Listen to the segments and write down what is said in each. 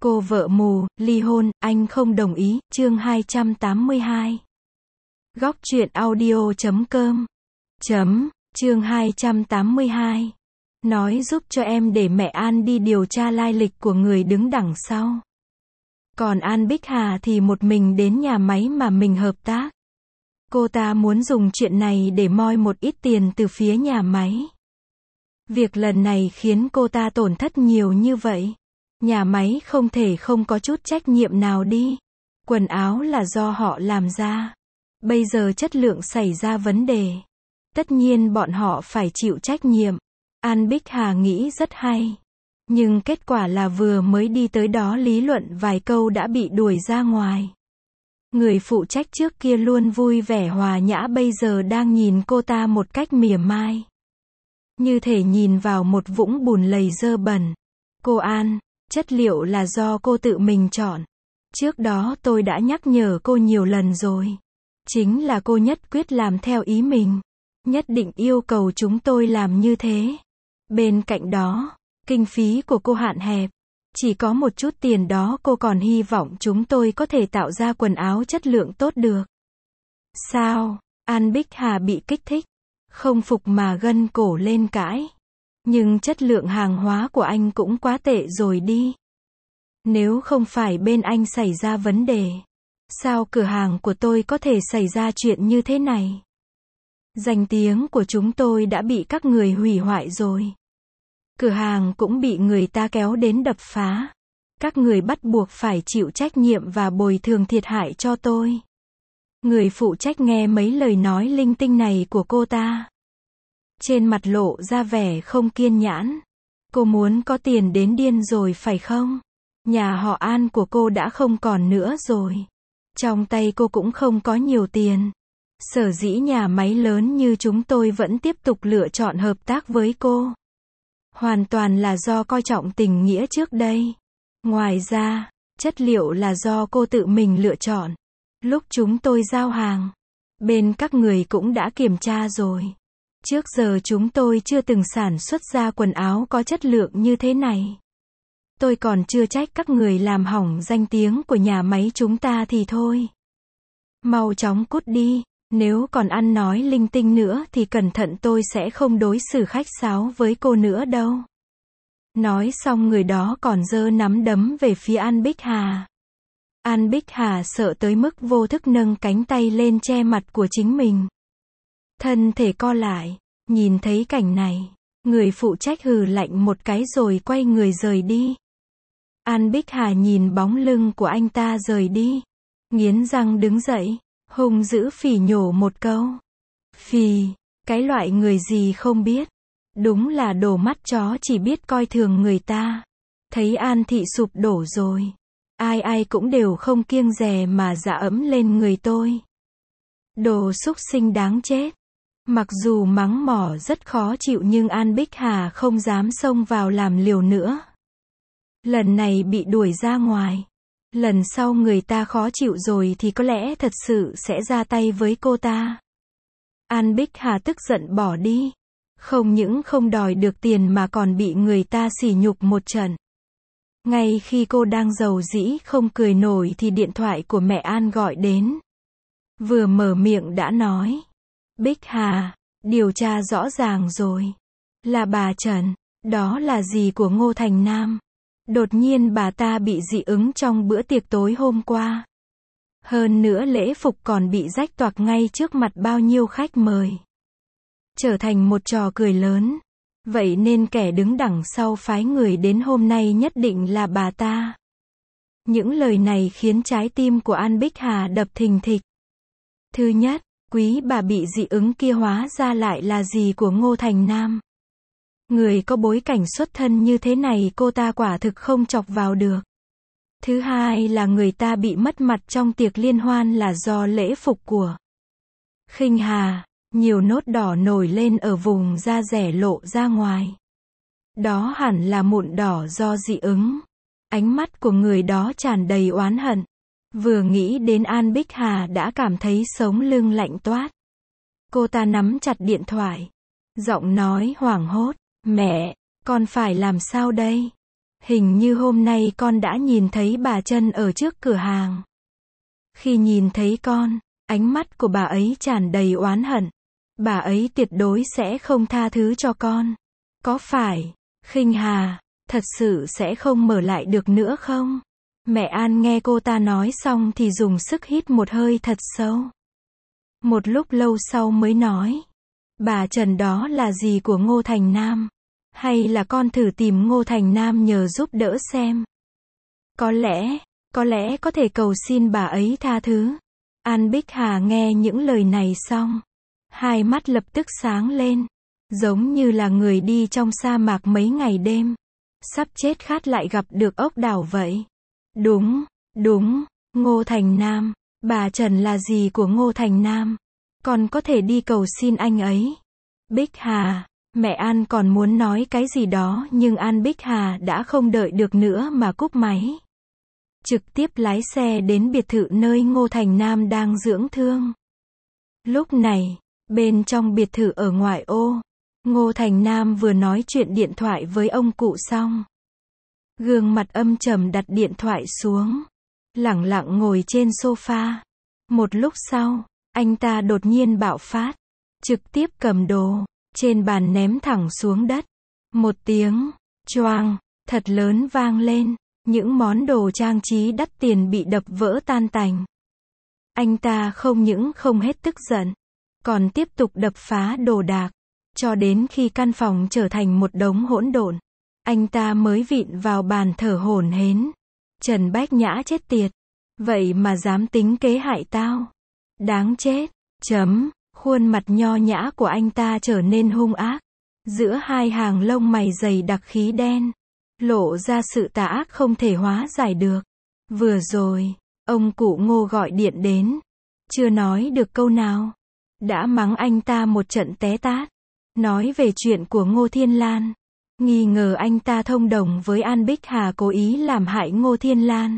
Cô vợ mù, ly hôn, anh không đồng ý, chương 282. Góc truyện audio.com chương 282. Nói giúp cho em để mẹ An đi điều tra lai lịch của người đứng đằng sau. Còn An Bích Hà thì một mình đến nhà máy mà mình hợp tác. Cô ta muốn dùng chuyện này để moi một ít tiền từ phía nhà máy. Việc lần này khiến cô ta tổn thất nhiều như vậy. Nhà máy không thể không có chút trách nhiệm nào đi. Quần áo là do họ làm ra. Bây giờ chất lượng xảy ra vấn đề. Tất nhiên bọn họ phải chịu trách nhiệm. An Bích Hà nghĩ rất hay. Nhưng kết quả là vừa mới đi tới đó lý luận vài câu đã bị đuổi ra ngoài. Người phụ trách trước kia luôn vui vẻ hòa nhã bây giờ đang nhìn cô ta một cách mỉa mai. Như thể nhìn vào một vũng bùn lầy dơ bẩn. Cô An, chất liệu là do cô tự mình chọn. Trước đó tôi đã nhắc nhở cô nhiều lần rồi. Chính là cô nhất quyết làm theo ý mình. Nhất định yêu cầu chúng tôi làm như thế. Bên cạnh đó, kinh phí của cô hạn hẹp. Chỉ có một chút tiền đó cô còn hy vọng chúng tôi có thể tạo ra quần áo chất lượng tốt được. Sao? An Bích Hà bị kích thích. Không phục mà gân cổ lên cãi. Nhưng chất lượng hàng hóa của anh cũng quá tệ rồi đi. Nếu không phải bên anh xảy ra vấn đề, sao cửa hàng của tôi có thể xảy ra chuyện như thế này? Danh tiếng của chúng tôi đã bị các người hủy hoại rồi. Cửa hàng cũng bị người ta kéo đến đập phá. Các người bắt buộc phải chịu trách nhiệm và bồi thường thiệt hại cho tôi. Người phụ trách nghe mấy lời nói linh tinh này của cô ta. Trên mặt lộ ra vẻ không kiên nhẫn. Cô muốn có tiền đến điên rồi phải không? Nhà họ An của cô đã không còn nữa rồi. Trong tay cô cũng không có nhiều tiền. Sở dĩ nhà máy lớn như chúng tôi vẫn tiếp tục lựa chọn hợp tác với cô. Hoàn toàn là do coi trọng tình nghĩa trước đây. Ngoài ra, chất liệu là do cô tự mình lựa chọn. Lúc chúng tôi giao hàng, bên các người cũng đã kiểm tra rồi. Trước giờ chúng tôi chưa từng sản xuất ra quần áo có chất lượng như thế này. Tôi còn chưa trách các người làm hỏng danh tiếng của nhà máy chúng ta thì thôi. Mau chóng cút đi, nếu còn ăn nói linh tinh nữa thì cẩn thận tôi sẽ không đối xử khách sáo với cô nữa đâu. Nói xong người đó còn giơ nắm đấm về phía An Bích Hà. An Bích Hà sợ tới mức vô thức nâng cánh tay lên che mặt của chính mình. Thân thể co lại, nhìn thấy cảnh này, người phụ trách hừ lạnh một cái rồi quay người rời đi. An Bích Hà nhìn bóng lưng của anh ta rời đi, nghiến răng đứng dậy, hung dữ phỉ nhổ một câu. Phì, cái loại người gì không biết. Đúng là đồ mắt chó chỉ biết coi thường người ta. Thấy An thị sụp đổ rồi. Ai ai cũng đều không kiêng dè mà dã ẫm lên người tôi. Đồ súc sinh đáng chết. Mặc dù mắng mỏ rất khó chịu nhưng An Bích Hà không dám xông vào làm liều nữa. Lần này bị đuổi ra ngoài. Lần sau người ta khó chịu rồi thì có lẽ thật sự sẽ ra tay với cô ta. An Bích Hà tức giận bỏ đi. Không những không đòi được tiền mà còn bị người ta sỉ nhục một trận. Ngay khi cô đang rầu rĩ không cười nổi thì điện thoại của mẹ An gọi đến. Vừa mở miệng đã nói. Bích Hà, điều tra rõ ràng rồi. Là bà Trần, đó là dì của Ngô Thành Nam. Đột nhiên bà ta bị dị ứng trong bữa tiệc tối hôm qua. Hơn nữa lễ phục còn bị rách toạc ngay trước mặt bao nhiêu khách mời. Trở thành một trò cười lớn. Vậy nên kẻ đứng đằng sau phái người đến hôm nay nhất định là bà ta. Những lời này khiến trái tim của An Bích Hà đập thình thịch. Thứ nhất, quý bà bị dị ứng kia hóa ra lại là dì của Ngô Thành Nam. Người có bối cảnh xuất thân như thế này cô ta quả thực không chọc vào được. Thứ hai là người ta bị mất mặt trong tiệc liên hoan là do lễ phục của Khinh Hà. Nhiều nốt đỏ nổi lên ở vùng da rẻ lộ ra ngoài. Đó hẳn là mụn đỏ do dị ứng. Ánh mắt của người đó tràn đầy oán hận. Vừa nghĩ đến An Bích Hà đã cảm thấy sống lưng lạnh toát. Cô ta nắm chặt điện thoại. Giọng nói hoảng hốt. Mẹ, con phải làm sao đây? Hình như hôm nay con đã nhìn thấy bà Trân ở trước cửa hàng. Khi nhìn thấy con, ánh mắt của bà ấy tràn đầy oán hận. Bà ấy tuyệt đối sẽ không tha thứ cho con. Có phải, Khinh Hà, thật sự sẽ không mở lại được nữa không? Mẹ An nghe cô ta nói xong thì dùng sức hít một hơi thật sâu. Một lúc lâu sau mới nói. Bà Trần đó là dì của Ngô Thành Nam. Hay là con thử tìm Ngô Thành Nam nhờ giúp đỡ xem. Có lẽ có thể cầu xin bà ấy tha thứ. An Bích Hà nghe những lời này xong. Hai mắt lập tức sáng lên. Giống như là người đi trong sa mạc mấy ngày đêm. Sắp chết khát lại gặp được ốc đảo vậy. Đúng, Ngô Thành Nam. Bà Trần là dì của Ngô Thành Nam. Con có thể đi cầu xin anh ấy. Bích Hà, mẹ An còn muốn nói cái gì đó nhưng An Bích Hà đã không đợi được nữa mà cúp máy. Trực tiếp lái xe đến biệt thự nơi Ngô Thành Nam đang dưỡng thương. Lúc này, bên trong biệt thự ở ngoại ô, Ngô Thành Nam vừa nói chuyện điện thoại với ông cụ xong. Gương mặt âm trầm đặt điện thoại xuống. Lẳng lặng ngồi trên sofa. Một lúc sau, anh ta đột nhiên bạo phát. Trực tiếp cầm đồ trên bàn ném thẳng xuống đất. Một tiếng choang thật lớn vang lên. Những món đồ trang trí đắt tiền bị đập vỡ tan tành. Anh ta không những không hết tức giận, còn tiếp tục đập phá đồ đạc, cho đến khi căn phòng trở thành một đống hỗn độn. Anh ta mới vịn vào bàn thở hổn hển. Trần Bách Nhã chết tiệt. Vậy mà dám tính kế hại tao. Đáng chết. Khuôn mặt nho nhã của anh ta trở nên hung ác. Giữa hai hàng lông mày dày đặc khí đen, lộ ra sự tà ác không thể hóa giải được. Vừa rồi, ông cụ Ngô gọi điện đến. Chưa nói được câu nào. Đã mắng anh ta một trận té tát. Nói về chuyện của Ngô Thiên Lan. Nghi ngờ anh ta thông đồng với An Bích Hà cố ý làm hại Ngô Thiên Lan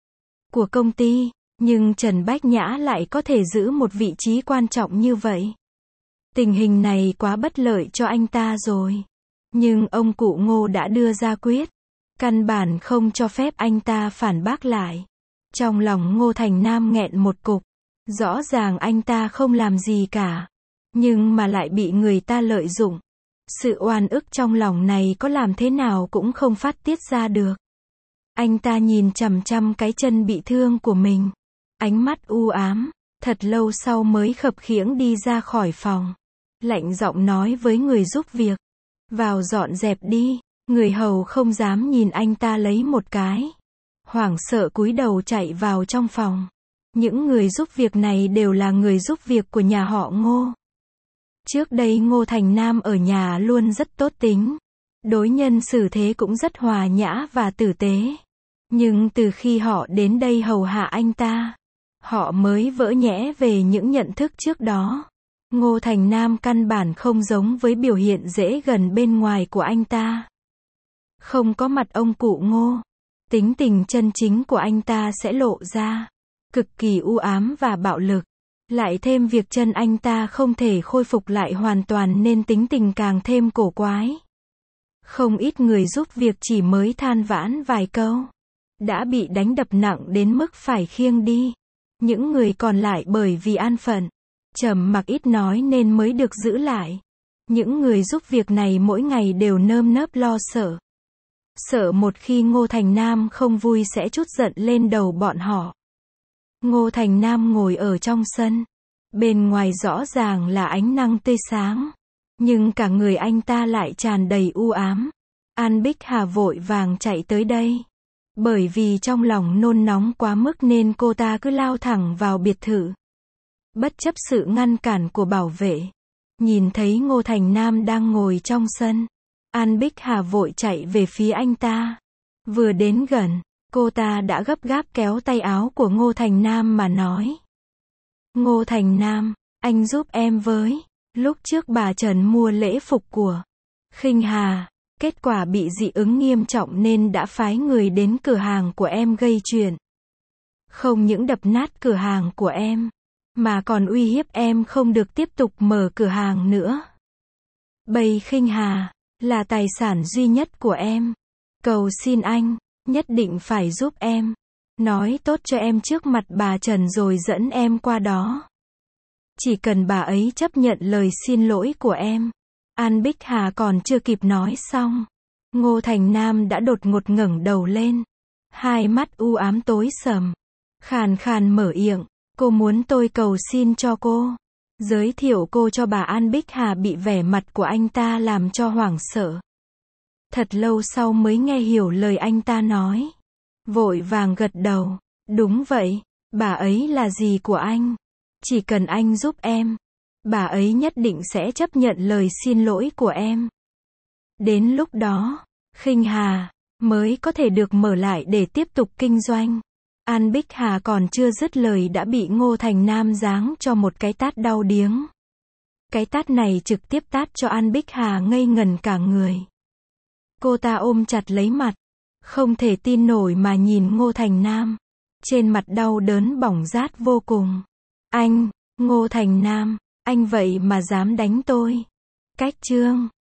của công ty, nhưng Trần Bách Nhã lại có thể giữ một vị trí quan trọng như vậy. Tình hình này quá bất lợi cho anh ta rồi. Nhưng ông cụ Ngô đã đưa ra quyết, căn bản không cho phép anh ta phản bác lại. Trong lòng Ngô Thành Nam nghẹn một cục. Rõ ràng anh ta không làm gì cả, nhưng mà lại bị người ta lợi dụng. Sự oan ức trong lòng này có làm thế nào cũng không phát tiết ra được. Anh ta nhìn chằm chằm cái chân bị thương của mình. Ánh mắt u ám, thật lâu sau mới khập khiễng đi ra khỏi phòng. Lạnh giọng nói với người giúp việc. Vào dọn dẹp đi. Người hầu không dám nhìn anh ta lấy một cái. Hoảng sợ cúi đầu chạy vào trong phòng. Những người giúp việc này đều là người giúp việc của nhà họ Ngô. Trước đây Ngô Thành Nam ở nhà luôn rất tốt tính. Đối nhân xử thế cũng rất hòa nhã và tử tế. Nhưng từ khi họ đến đây hầu hạ anh ta, họ mới vỡ nhẽ về những nhận thức trước đó. Ngô Thành Nam căn bản không giống với biểu hiện dễ gần bên ngoài của anh ta. Không có mặt ông cụ Ngô, tính tình chân chính của anh ta sẽ lộ ra. Cực kỳ u ám và bạo lực. Lại thêm việc chân anh ta không thể khôi phục lại hoàn toàn nên tính tình càng thêm cổ quái. Không ít người giúp việc chỉ mới than vãn vài câu, đã bị đánh đập nặng đến mức phải khiêng đi. Những người còn lại bởi vì an phận, trầm mặc ít nói nên mới được giữ lại. Những người giúp việc này mỗi ngày đều nơm nớp lo sợ. Sợ một khi Ngô Thành Nam không vui sẽ trút giận lên đầu bọn họ. Ngô Thành Nam ngồi ở trong sân. Bên ngoài rõ ràng là ánh nắng tươi sáng. Nhưng cả người anh ta lại tràn đầy u ám. An Bích Hà vội vàng chạy tới đây. Bởi vì trong lòng nôn nóng quá mức nên cô ta cứ lao thẳng vào biệt thự. Bất chấp sự ngăn cản của bảo vệ. Nhìn thấy Ngô Thành Nam đang ngồi trong sân. An Bích Hà vội chạy về phía anh ta. Vừa đến gần, cô ta đã gấp gáp kéo tay áo của Ngô Thành Nam mà nói. Ngô Thành Nam, anh giúp em với. Lúc trước bà Trần mua lễ phục của Khinh Hà, kết quả bị dị ứng nghiêm trọng nên đã phái người đến cửa hàng của em gây chuyện. Không những đập nát cửa hàng của em, mà còn uy hiếp em không được tiếp tục mở cửa hàng nữa. Bầy Khinh Hà là tài sản duy nhất của em. Cầu xin anh, nhất định phải giúp em. Nói tốt cho em trước mặt bà Trần rồi dẫn em qua đó. Chỉ cần bà ấy chấp nhận lời xin lỗi của em. An Bích Hà còn chưa kịp nói xong. Ngô Thành Nam đã đột ngột ngẩng đầu lên. Hai mắt u ám tối sầm. Khàn khàn mở miệng. Cô muốn tôi cầu xin cho cô. Giới thiệu cô cho bà An Bích Hà bị vẻ mặt của anh ta làm cho hoảng sợ. Thật lâu sau mới nghe hiểu lời anh ta nói. Vội vàng gật đầu. Đúng vậy, bà ấy là dì của anh. Chỉ cần anh giúp em, bà ấy nhất định sẽ chấp nhận lời xin lỗi của em. Đến lúc đó, Khinh Hà mới có thể được mở lại để tiếp tục kinh doanh. An Bích Hà còn chưa dứt lời đã bị Ngô Thành Nam giáng cho một cái tát đau điếng. Cái tát này trực tiếp tát cho An Bích Hà ngây ngần cả người. Cô ta ôm chặt lấy mặt, không thể tin nổi mà nhìn Ngô Thành Nam. Trên mặt đau đớn bỏng rát vô cùng. Anh, Ngô Thành Nam, anh vậy mà dám đánh tôi. Cách chương